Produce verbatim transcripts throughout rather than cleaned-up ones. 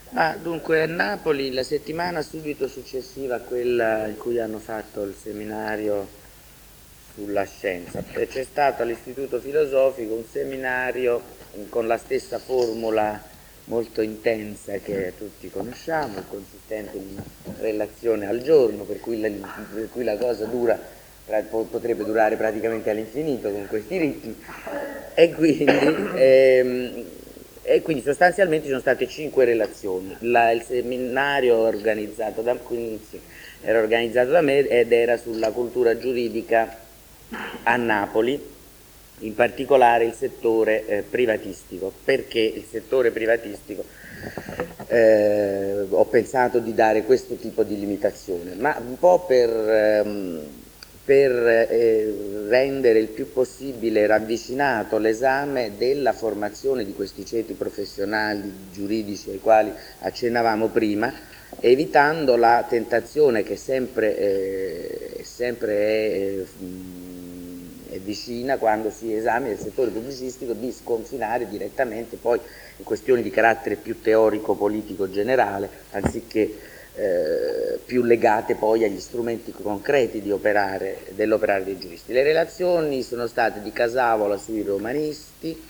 Ah, dunque a Napoli la settimana subito successiva a quella in cui hanno fatto il seminario sulla scienza, e c'è stato all'Istituto Filosofico un seminario con la stessa formula molto intensa che tutti conosciamo, consistente in una relazione al giorno, per cui la, per cui la cosa dura, potrebbe durare praticamente all'infinito con questi ritmi, e quindi, ehm, e quindi sostanzialmente ci sono state cinque relazioni. La, il seminario organizzato da, quindi, sì, era organizzato da me ed era sulla cultura giuridica a Napoli, in particolare il settore eh, privatistico. Perché il settore privatistico? Eh, ho pensato di dare questo tipo di limitazione, ma un po' per, ehm, per eh, rendere il più possibile ravvicinato l'esame della formazione di questi ceti professionali giuridici ai quali accennavamo prima, evitando la tentazione che sempre, eh, sempre è, eh, è vicina quando si esamina il settore pubblicistico, di sconfinare direttamente poi in questioni di carattere più teorico-politico generale, anziché eh, più legate poi agli strumenti concreti di operare, dell'operare dei giuristi. Le relazioni sono state di Casavola sui romanisti,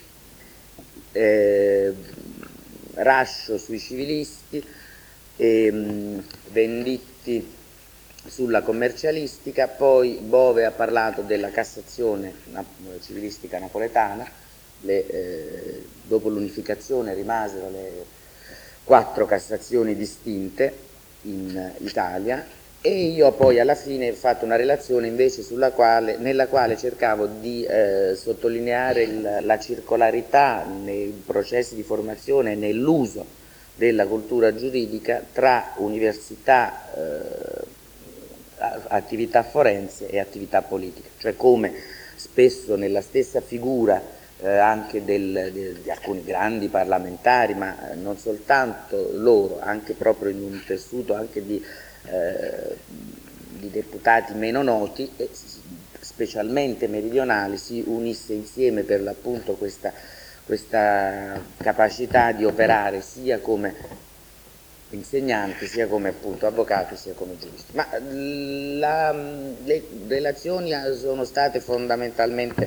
eh, Rascio sui civilisti, e, mh, Venditti sulla commercialistica, poi Bove ha parlato della Cassazione civilistica napoletana. Le, eh, dopo l'unificazione rimasero le quattro Cassazioni distinte in Italia, e io poi alla fine ho fatto una relazione invece sulla quale, nella quale cercavo di eh, sottolineare il, la circolarità nei processi di formazione e nell'uso della cultura giuridica tra università, eh, attività forense e attività politica, cioè come spesso nella stessa figura eh, anche del, de, di alcuni grandi parlamentari, ma non soltanto loro, anche proprio in un tessuto anche di, eh, di deputati meno noti, e specialmente meridionali, si unisse insieme per l'appunto questa, questa capacità di operare sia come insegnanti, sia come appunto avvocati, sia come giuristi. Ma la, le relazioni sono state fondamentalmente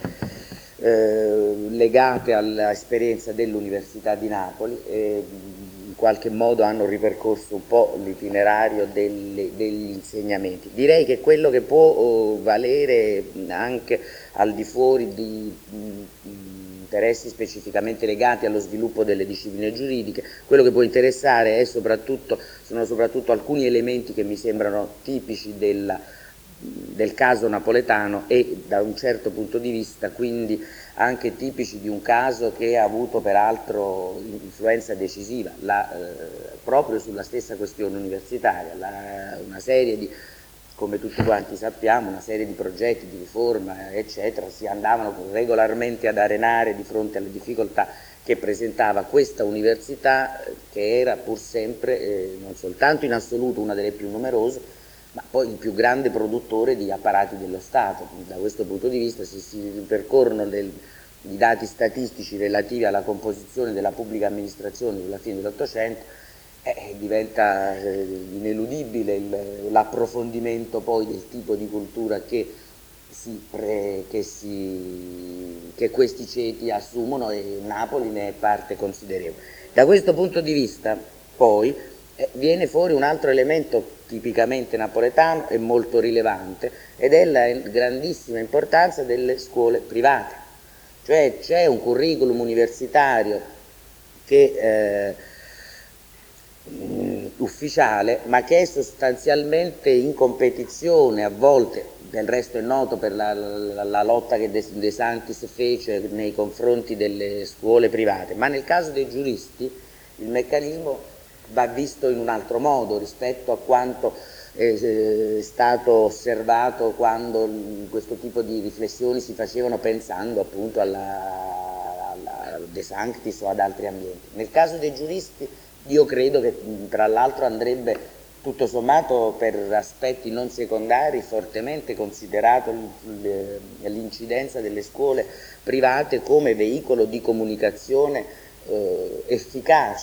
eh, legate all'esperienza dell'Università di Napoli e in qualche modo hanno ripercorso un po' l'itinerario degli insegnamenti. Direi che quello che può oh, valere anche al di fuori di mh, interessi specificamente legati allo sviluppo delle discipline giuridiche, quello che può interessare è soprattutto, sono soprattutto alcuni elementi che mi sembrano tipici della, del caso napoletano e da un certo punto di vista quindi anche tipici di un caso che ha avuto peraltro influenza decisiva la, eh, proprio sulla stessa questione universitaria, la, una serie di, come tutti quanti sappiamo, una serie di progetti di riforma eccetera si andavano regolarmente ad arenare di fronte alle difficoltà che presentava questa università, che era pur sempre eh, non soltanto in assoluto una delle più numerose, ma poi il più grande produttore di apparati dello Stato. Da questo punto di vista, se si ripercorrono del, i dati statistici relativi alla composizione della pubblica amministrazione sulla fine dell'Ottocento, eh, diventa eh, ineludibile l'approfondimento poi del tipo di cultura che, si pre, che, si, che questi ceti assumono, e Napoli ne è parte considerevole. Da questo punto di vista poi eh, viene fuori un altro elemento tipicamente napoletano e molto rilevante, ed è la grandissima importanza delle scuole private. Cioè c'è un curriculum universitario che eh, ufficiale, ma che è sostanzialmente in competizione a volte, del resto è noto per la, la, la lotta che De, De Sanctis fece nei confronti delle scuole private, ma nel caso dei giuristi il meccanismo va visto in un altro modo rispetto a quanto è stato osservato quando questo tipo di riflessioni si facevano pensando appunto alla, alla De Sanctis o ad altri ambienti. Nel caso dei giuristi io credo che tra l'altro andrebbe tutto sommato per aspetti non secondari fortemente considerato l'incidenza delle scuole private come veicolo di comunicazione eh, efficace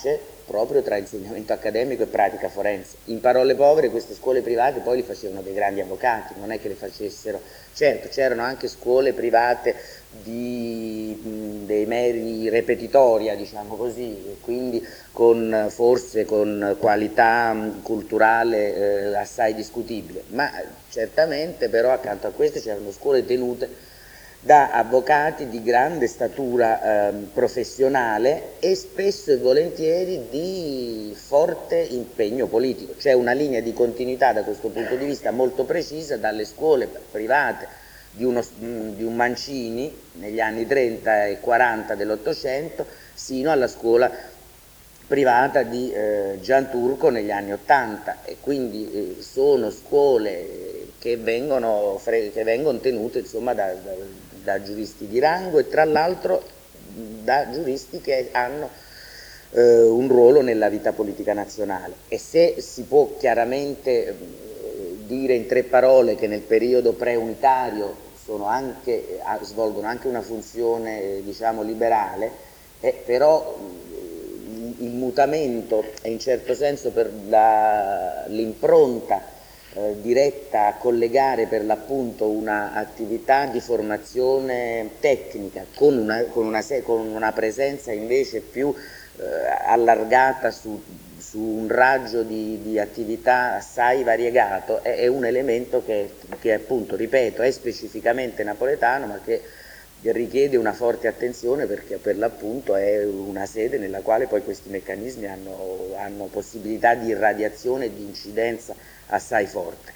proprio tra insegnamento accademico e pratica forense. In parole povere queste scuole private poi li facevano dei grandi avvocati, non è che le facessero, certo c'erano anche scuole private di, mh, dei meri repetitoria, diciamo così, quindi con, forse con qualità mh, culturale eh, assai discutibile, ma certamente però accanto a queste c'erano scuole tenute da avvocati di grande statura eh, professionale e spesso e volentieri di forte impegno politico. C'è una linea di continuità da questo punto di vista molto precisa dalle scuole private di, uno, di un Mancini negli anni trenta e quaranta dell'Ottocento sino alla scuola privata di eh, Gianturco negli anni ottanta, e quindi eh, sono scuole che vengono, che vengono tenute insomma da, da, da giuristi di rango e tra l'altro da giuristi che hanno eh, un ruolo nella vita politica nazionale. E se si può chiaramente eh, dire in tre parole che nel periodo preunitario sono anche, svolgono anche una funzione eh, diciamo liberale, eh, però il mutamento e in certo senso per l'impronta eh, diretta a collegare per l'appunto un'attività di formazione tecnica con una, con una, con una presenza invece più eh, allargata su, su un raggio di, di attività assai variegato, è, è un elemento che, che appunto, ripeto, è specificamente napoletano, ma che richiede una forte attenzione perché per l'appunto è una sede nella quale poi questi meccanismi hanno, hanno possibilità di irradiazione e di incidenza assai forte.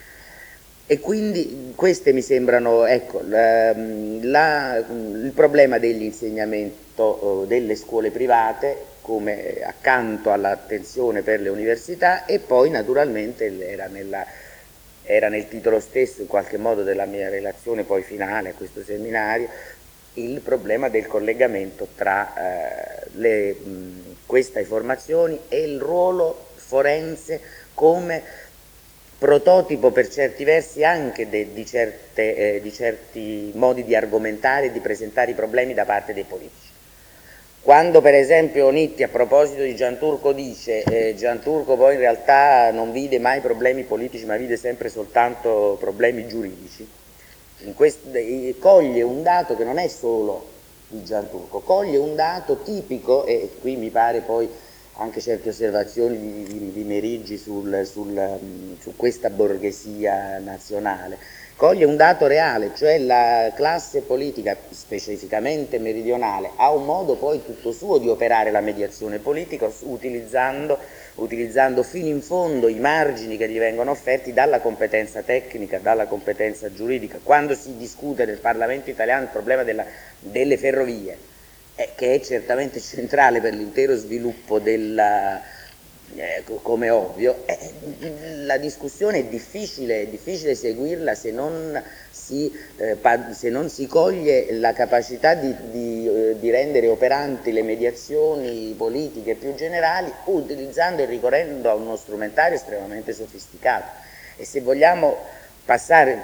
E quindi queste mi sembrano, ecco, la, la, il problema dell'insegnamento delle scuole private come accanto all'attenzione per le università, e poi naturalmente era nella era nel titolo stesso in qualche modo della mia relazione poi finale a questo seminario, il problema del collegamento tra eh, le, mh, queste informazioni e il ruolo forense come prototipo per certi versi anche de, di, certe, eh, di certi modi di argomentare e di presentare i problemi da parte dei politici. Quando per esempio Nitti a proposito di Gianturco dice eh, Gianturco poi in realtà non vide mai problemi politici ma vide sempre soltanto problemi giuridici, in questo, eh, coglie un dato che non è solo di Gianturco, coglie un dato tipico, e qui mi pare poi anche certe osservazioni di, di, di Meriggi sul, sul, su questa borghesia nazionale, coglie un dato reale, cioè la classe politica specificamente meridionale ha un modo poi tutto suo di operare la mediazione politica utilizzando, utilizzando fino in fondo i margini che gli vengono offerti dalla competenza tecnica, dalla competenza giuridica. Quando si discute nel Parlamento italiano il problema della, delle ferrovie, eh, che è certamente centrale per l'intero sviluppo della... Eh, come ovvio, eh, la discussione è difficile, è difficile seguirla se non si, eh, se non si coglie la capacità di, di, eh, di rendere operanti le mediazioni politiche più generali, utilizzando e ricorrendo a uno strumentario estremamente sofisticato. E se vogliamo passare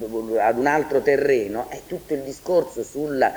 ad un altro terreno, è tutto il discorso sulla,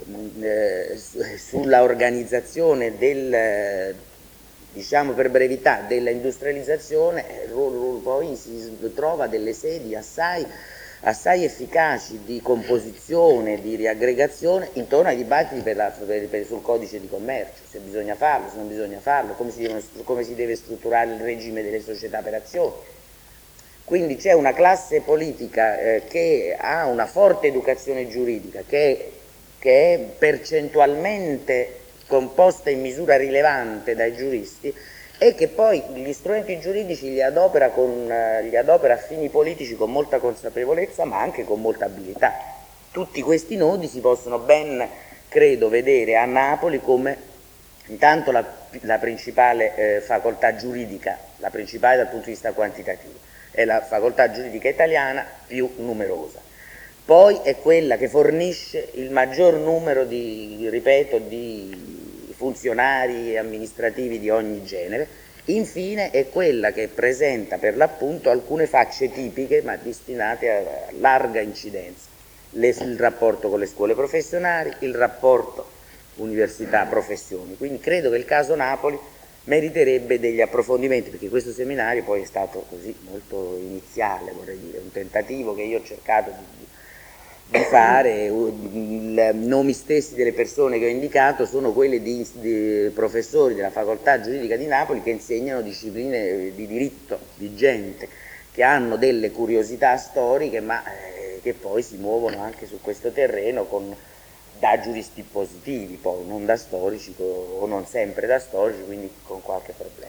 eh, sulla organizzazione del... diciamo per brevità, della industrializzazione, poi si trova delle sedi assai, assai efficaci di composizione, di riaggregazione intorno ai dibattiti per la, per, per, sul codice di commercio, se bisogna farlo, se non bisogna farlo, come si, devono, come si deve strutturare il regime delle società per azioni. Quindi c'è una classe politica eh, che ha una forte educazione giuridica, che, che è percentualmente composta in misura rilevante dai giuristi e che poi gli strumenti giuridici li adopera, con, li adopera a fini politici con molta consapevolezza ma anche con molta abilità. Tutti questi nodi si possono ben, credo, vedere a Napoli come intanto la, la principale eh, facoltà giuridica, la principale dal punto di vista quantitativo, è la facoltà giuridica italiana più numerosa. Poi è quella che fornisce il maggior numero di, ripeto, di funzionari amministrativi di ogni genere. Infine è quella che presenta per l'appunto alcune facce tipiche ma destinate a larga incidenza. Le, il rapporto con le scuole professionali, il rapporto università-professioni. Quindi credo che il caso Napoli meriterebbe degli approfondimenti, perché questo seminario poi è stato così molto iniziale, vorrei dire, un tentativo che io ho cercato di, di fare. I nomi stessi delle persone che ho indicato sono quelli di, di professori della facoltà giuridica di Napoli che insegnano discipline di diritto vigente, che hanno delle curiosità storiche, ma eh, che poi si muovono anche su questo terreno con, da giuristi positivi, poi non da storici o non sempre da storici, quindi con qualche problema.